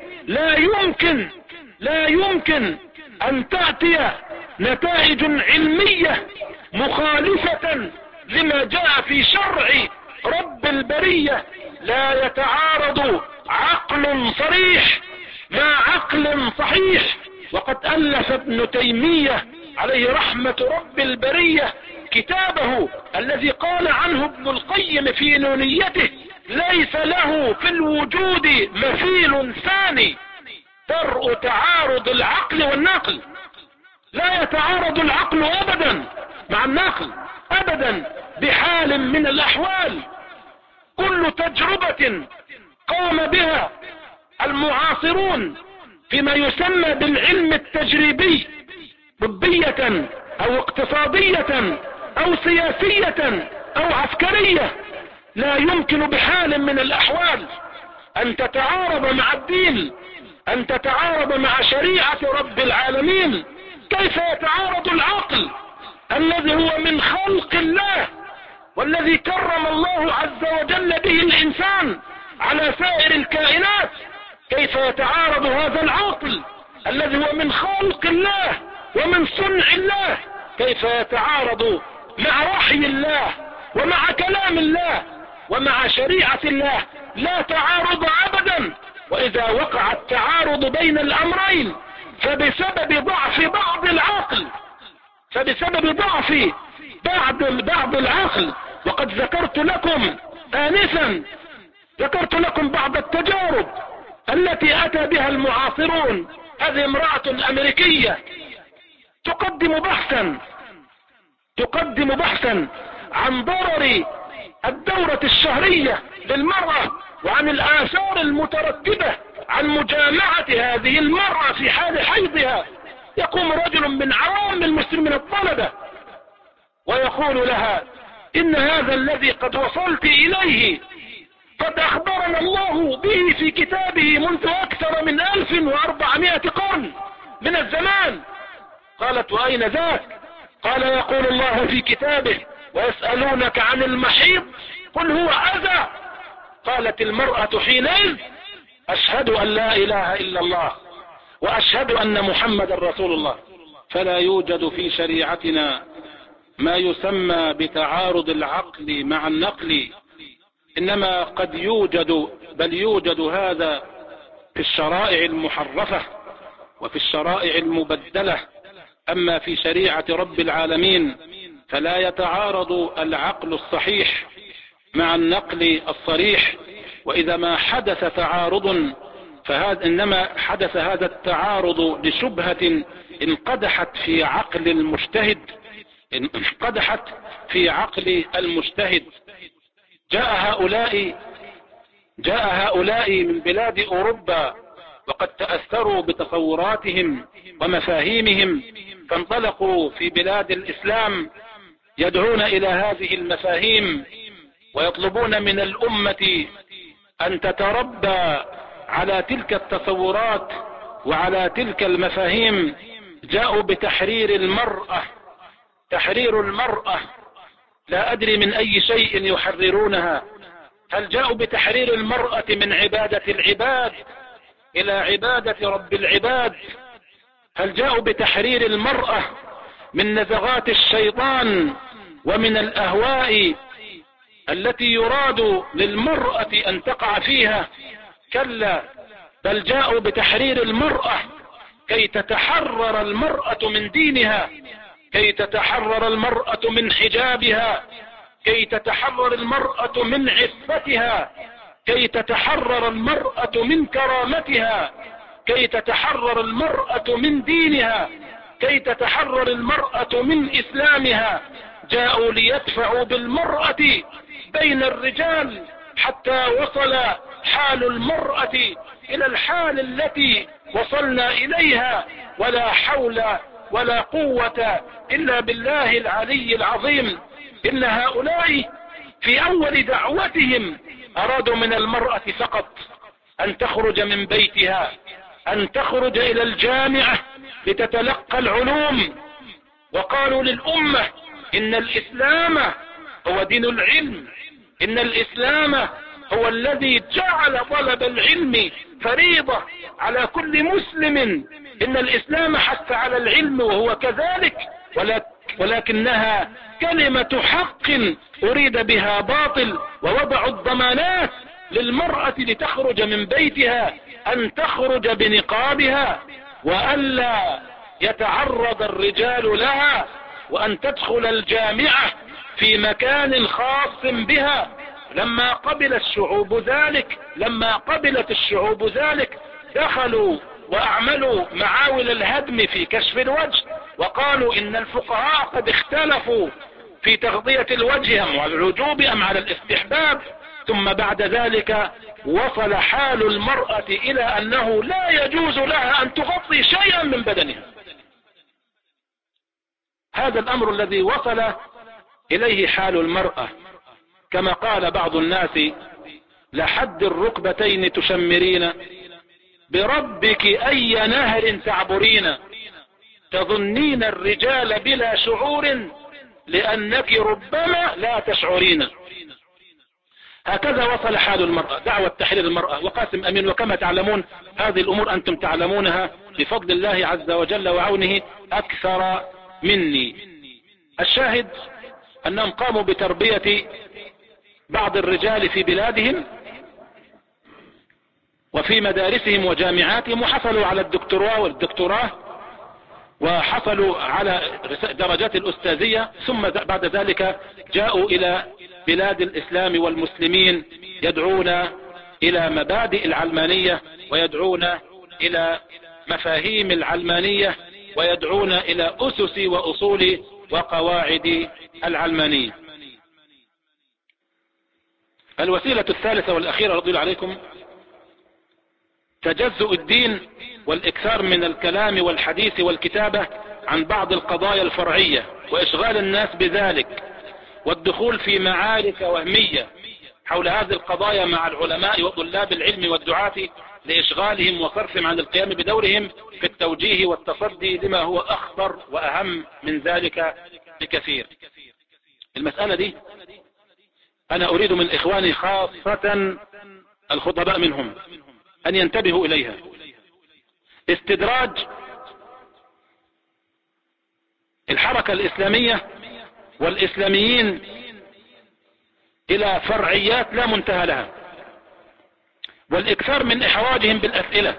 لا يمكن أن تأتي نتائج علمية مخالفة لما جاء في شرع رب البرية. لا يتعارض عقل صريح مع عقل صحيح. وقد ألف ابن تيمية عليه رحمة رب البرية كتابه الذي قال عنه ابن القيم في نونيته: ليس له في الوجود مثيل ثاني، درء تعارض العقل والنقل. لا يتعارض العقل أبدا مع النقل أبدا بحال من الأحوال. كل تجربة قام بها المعاصرون فيما يسمى بالعلم التجريبي، طبية أو اقتصادية أو سياسية أو عسكرية، لا يمكن بحال من الأحوال أن تتعارض مع الدين، أن تتعارض مع شريعة رب العالمين. كيف يتعارض العقل الذي هو من خلق الله والذي كرم الله عز وجل به الإنسان على سائر الكائنات؟ كيف يتعارض هذا العقل الذي هو من خلق الله ومن صنع الله؟ كيف يتعارض مع وحي الله ومع كلام الله ومع شريعة الله؟ لا تعارض أبدا. وإذا وقع التعارض بين الأمرين فبسبب ضعف بعض العقل، فبسبب ضعف بعض العقل. وقد ذكرت لكم آنفا، ذكرت لكم بعض التجارب التي أتى بها المعاصرون. هذه امرأة أمريكية تقدم بحثا عن ضرر الدورة الشهرية للمرأة وعن الآثار المترتبة عن مجامعة هذه المرأة في حال حيضها. يقوم رجل من عوام المسلمين الطلبة ويقول لها: إن هذا الذي قد وصلت إليه قد أخبرنا الله به في كتابه منذ أكثر من 1400 قرن من الزمان. قالت: وأين ذاك؟ قال: يقول الله في كتابه: ويسألونك عن المحيض قل هو أذى. قالت المرأة حينئذ: أشهد أن لا إله إلا الله وأشهد أن محمد رسول الله. فلا يوجد في شريعتنا ما يسمى بتعارض العقل مع النقل، إنما قد يوجد، بل يوجد هذا في الشرائع المحرفة وفي الشرائع المبدلة. أما في شريعة رب العالمين فلا يتعارض العقل الصحيح مع النقل الصريح. وإذا ما حدث تعارض فهذا إنما حدث هذا التعارض لشبهة انقدحت في عقل المجتهد، انقدحت في عقل المجتهد. جاء هؤلاء من بلاد أوروبا وقد تأثروا بتصوراتهم ومفاهيمهم، فانطلقوا في بلاد الإسلام يدعون إلى هذه المفاهيم ويطلبون من الأمة أن تتربى على تلك التصورات وعلى تلك المفاهيم. جاءوا بتحرير المرأة، تحرير المرأة، لا أدري من أي شيء يحررونها. هل جاءوا بتحرير المرأة من عبادة العباد إلى عبادة رب العباد؟ هل جاءوا بتحرير المرأة من نزغات الشيطان ومن الأهواء التي يراد للمرأة أن تقع فيها؟ كلا، بل جاءوا بتحرير المرأة كي تتحرر المرأة من دينها، كي تتحرر المرأة من حجابها، كي تتحرر المرأة من عفتها، كي تتحرر المرأة من كرامتها، كي تتحرر المرأة من دينها، كي تتحرر المرأة من إسلامها، جاءوا ليدفعوا بالمرأة بين الرجال حتى وصل حال المرأة الى الحال التي وصلنا اليها، ولا حول ولا قوة الا بالله العلي العظيم. ان هؤلاء في اول دعوتهم ارادوا من المرأة فقط ان تخرج من بيتها، ان تخرج الى الجامعة لتتلقى العلوم. وقالوا للأمة ان الاسلام هو دين العلم، ان الاسلام هو الذي جعل طلب العلم فريضة على كل مسلم، ان الاسلام حث على العلم وهو كذلك، ولكنها كلمة حق اريد بها باطل. ووضعوا الضمانات للمرأة لتخرج من بيتها ان تخرج بنقابها، والا يتعرض الرجال لها، وان تدخل الجامعة في مكان خاص بها. لما قبلت الشعوب ذلك دخلوا واعملوا معاول الهدم في كشف الوجه، وقالوا ان الفقهاء قد اختلفوا في تغطية الوجه ام على الوجوب ام على الاستحباب. ثم بعد ذلك وصل حال المرأة الى انه لا يجوز لها ان تغطي شيئا من بدنها. هذا الامر الذي وصل اليه حال المرأة، كما قال بعض الناس: لحد الركبتين تشمرين، بربك اي نهر تعبرين، تظنين الرجال بلا شعور، لانك ربما لا تشعرين. هكذا وصل حال المرأة. دعوة تحرير المرأة وقاسم امين، وكما تعلمون هذه الامور انتم تعلمونها بفضل الله عز وجل وعونه اكثر مني. الشاهد انهم قاموا بتربية بعض الرجال في بلادهم وفي مدارسهم وجامعاتهم، وحصلوا على والدكتوراه وحصلوا على درجات الأستاذية. ثم بعد ذلك جاءوا إلى بلاد الإسلام والمسلمين يدعون إلى مبادئ العلمانية، ويدعون إلى مفاهيم العلمانية، ويدعون إلى أسس وأصول وقواعد العلمانية. الوسيلة الثالثة والأخيرة رضي الله عليكم تجزؤ الدين والإكثار من الكلام والحديث والكتابة عن بعض القضايا الفرعية، وإشغال الناس بذلك، والدخول في معارك وهمية حول هذه القضايا مع العلماء وطلاب العلم والدعاة لإشغالهم وصرفهم عن القيام بدورهم في التوجيه والتصدي لما هو أخطر وأهم من ذلك بكثير. المسألة دي أنا أريد من إخواني خاصة الخطباء منهم أن ينتبهوا إليها. استدراج الحركة الإسلامية والإسلاميين إلى فرعيات لا منتهى لها، والإكثار من إحراجهم بالأسئلة.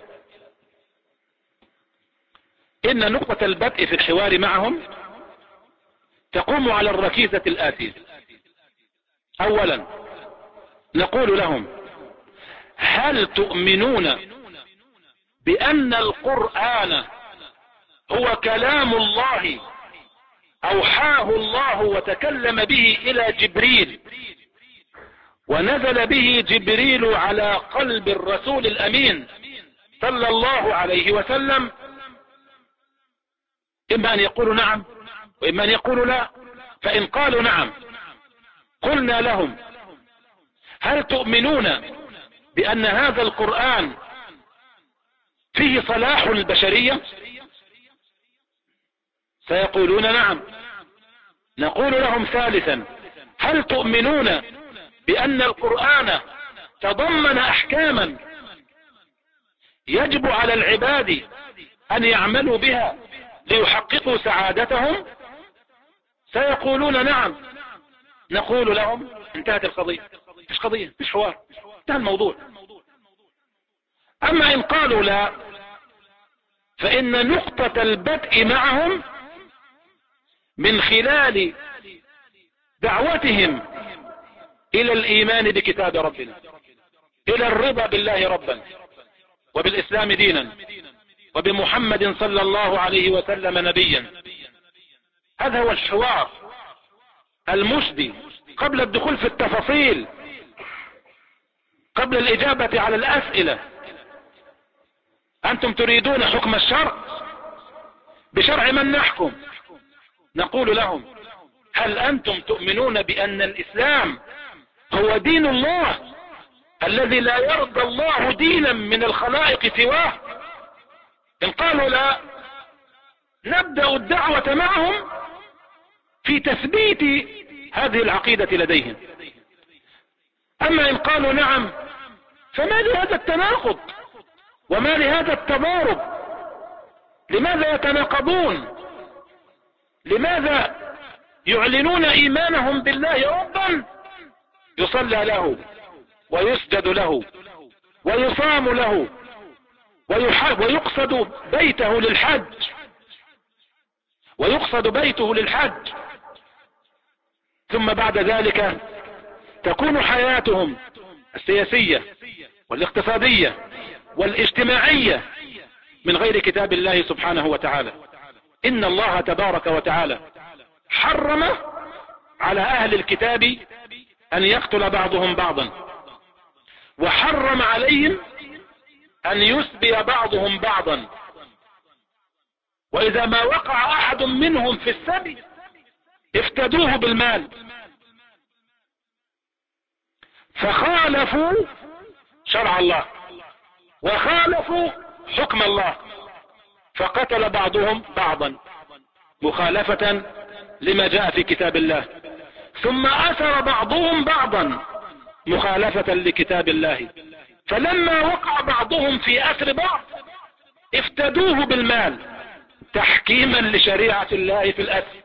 إن نقطة البدء في الحوار معهم تقوم على الركيزة الآتية: أولا نقول لهم: هل تؤمنون بأن القرآن هو كلام الله أوحاه الله وتكلم به إلى جبريل، ونزل به جبريل على قلب الرسول الأمين صلى الله عليه وسلم؟ إما أن يقولوا نعم وإما أن يقولوا لا. فإن قالوا نعم قلنا لهم: هل تؤمنون بأن هذا القرآن فيه صلاح البشرية؟ سيقولون نعم. نقول لهم ثالثا: هل تؤمنون بأن القرآن تضمن أحكاما يجب على العباد أن يعملوا بها ليحققوا سعادتهم؟ سيقولون نعم. نقول لهم: انتهت القضية، مش قضية، مش حوار، انتهى الموضوع. أما إن قالوا لا، فإن نقطة البدء معهم من خلال دعوتهم إلى الإيمان بكتاب ربنا، إلى الرضا بالله ربا وبالإسلام دينا وبمحمد صلى الله عليه وسلم نبيا. هذا هو الحوار المجدي قبل الدخول في التفاصيل، قبل الإجابة على الأسئلة: أنتم تريدون حكم الشرع؟ بشرع من نحكم؟ نقول لهم: هل أنتم تؤمنون بأن الإسلام هو دين الله الذي لا يرضى الله دينا من الخلائق سواه؟ إن قالوا لا، نبدأ الدعوة معهم في تثبيت هذه العقيدة لديهم. أما إن قالوا نعم، فما لهذا التناقض وما لهذا التضارب؟ لماذا يتناقضون؟ لماذا يعلنون إيمانهم بالله ربا يصلى له ويسجد له ويصام له ويقصد بيته للحج، ثم بعد ذلك تكون حياتهم السياسية والاقتصادية والاجتماعية من غير كتاب الله سبحانه وتعالى؟ إن الله تبارك وتعالى حرم على أهل الكتاب أن يقتل بعضهم بعضا، وحرم عليهم أن يسبي بعضهم بعضا، وإذا ما وقع أحد منهم في السبي افتدوه بالمال. فخالفوا شرع الله وخالفوا حكم الله، فقتل بعضهم بعضا مخالفة لما جاء في كتاب الله، ثم أسر بعضهم بعضا مخالفة لكتاب الله، فلما وقع بعضهم في أسر بعض افتدوه بالمال تحكيما لشريعة الله في الأسر.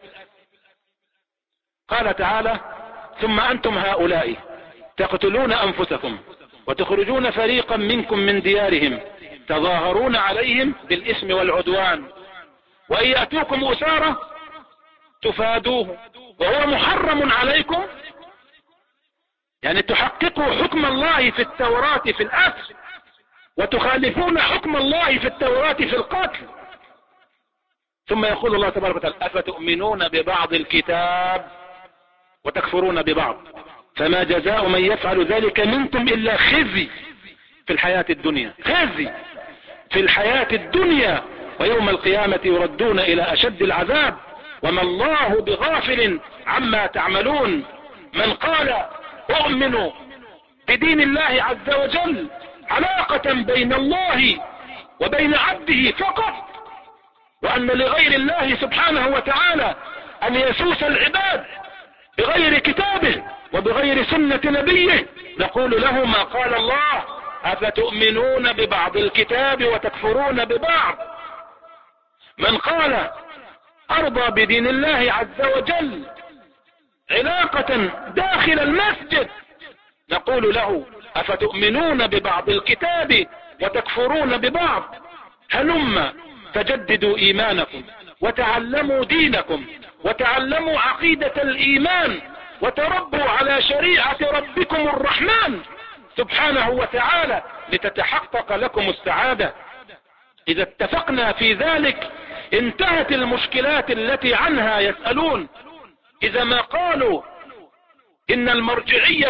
قال تعالى: ثم أنتم هؤلاء تقتلون أنفسكم وتخرجون فريقا منكم من ديارهم تظاهرون عليهم بالإثم والعدوان، وإن يأتوكم أسارى تفادوه وهو محرم عليكم، يعني تحققوا حكم الله في التوراة في الأسر وتخالفون حكم الله في التوراة في القتل. ثم يقول الله تبارك وتعالى: أفتؤمنون ببعض الكتاب وتكفرون ببعض، فما جزاء من يفعل ذلك منكم إلا خزي في الحياة الدنيا، خزي في الحياة الدنيا، ويوم القيامة يردون إلى أشد العذاب، وما الله بغافل عما تعملون. من قال أؤمن بدين الله عز وجل علاقة بين الله وبين عبده فقط، وأن لغير الله سبحانه وتعالى أن يسوس العباد بغير كتابه وبغير سنة نبيه، نقول له ما قال الله: أفتؤمنون ببعض الكتاب وتكفرون ببعض. من قال أرضى بدين الله عز وجل علاقة داخل المسجد، نقول له: أفتؤمنون ببعض الكتاب وتكفرون ببعض. هلم تجددوا إيمانكم وتعلموا دينكم وتعلموا عقيدة الإيمان وتربوا على شريعة ربكم الرحمن سبحانه وتعالى لتتحقق لكم السعادة. إذا اتفقنا في ذلك انتهت المشكلات التي عنها يسألون. إذا ما قالوا إن المرجعية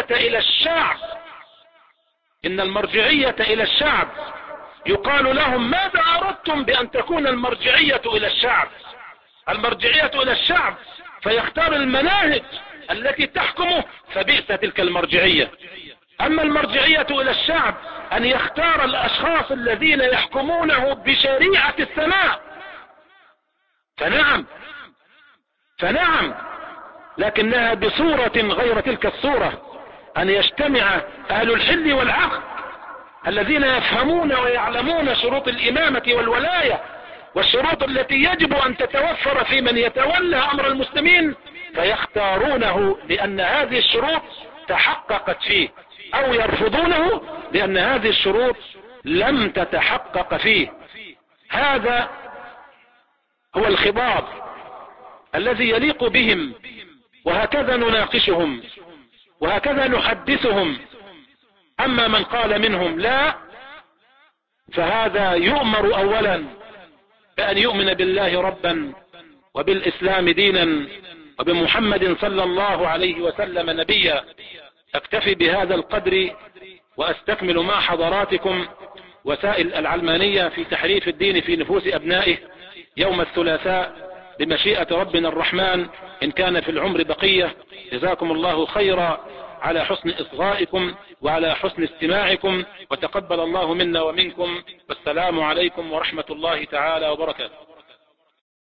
إلى الشعب، يقال لهم: ماذا أردتم بأن تكون المرجعية إلى الشعب؟ المرجعية إلى الشعب فيختار المناهج التي تحكمه، فبئس تلك المرجعية. أما المرجعية إلى الشعب أن يختار الأشخاص الذين يحكمونه بشريعة السماء، فنعم، لكنها بصورة غير تلك الصورة، أن يجتمع أهل الحل والعقد الذين يفهمون ويعلمون شروط الإمامة والولاية والشروط التي يجب أن تتوفر في من يتولى أمر المسلمين، فيختارونه لأن هذه الشروط تحققت فيه، أو يرفضونه لأن هذه الشروط لم تتحقق فيه. هذا هو الخضاب الذي يليق بهم، وهكذا نناقشهم وهكذا نحدثهم. أما من قال منهم لا، فهذا يؤمر أولا بأن يؤمن بالله ربا وبالإسلام دينا وبمحمد صلى الله عليه وسلم نبيا. أكتفي بهذا القدر وأستكمل مع حضراتكم وسائل العلمانية في تحريف الدين في نفوس أبنائه يوم الثلاثاء بمشيئة ربنا الرحمن إن كان في العمر بقية. جزاكم الله خيرا على حسن إصغائكم وعلى حسن استماعكم، وتقبل الله منا ومنكم، والسلام عليكم ورحمة الله تعالى وبركاته.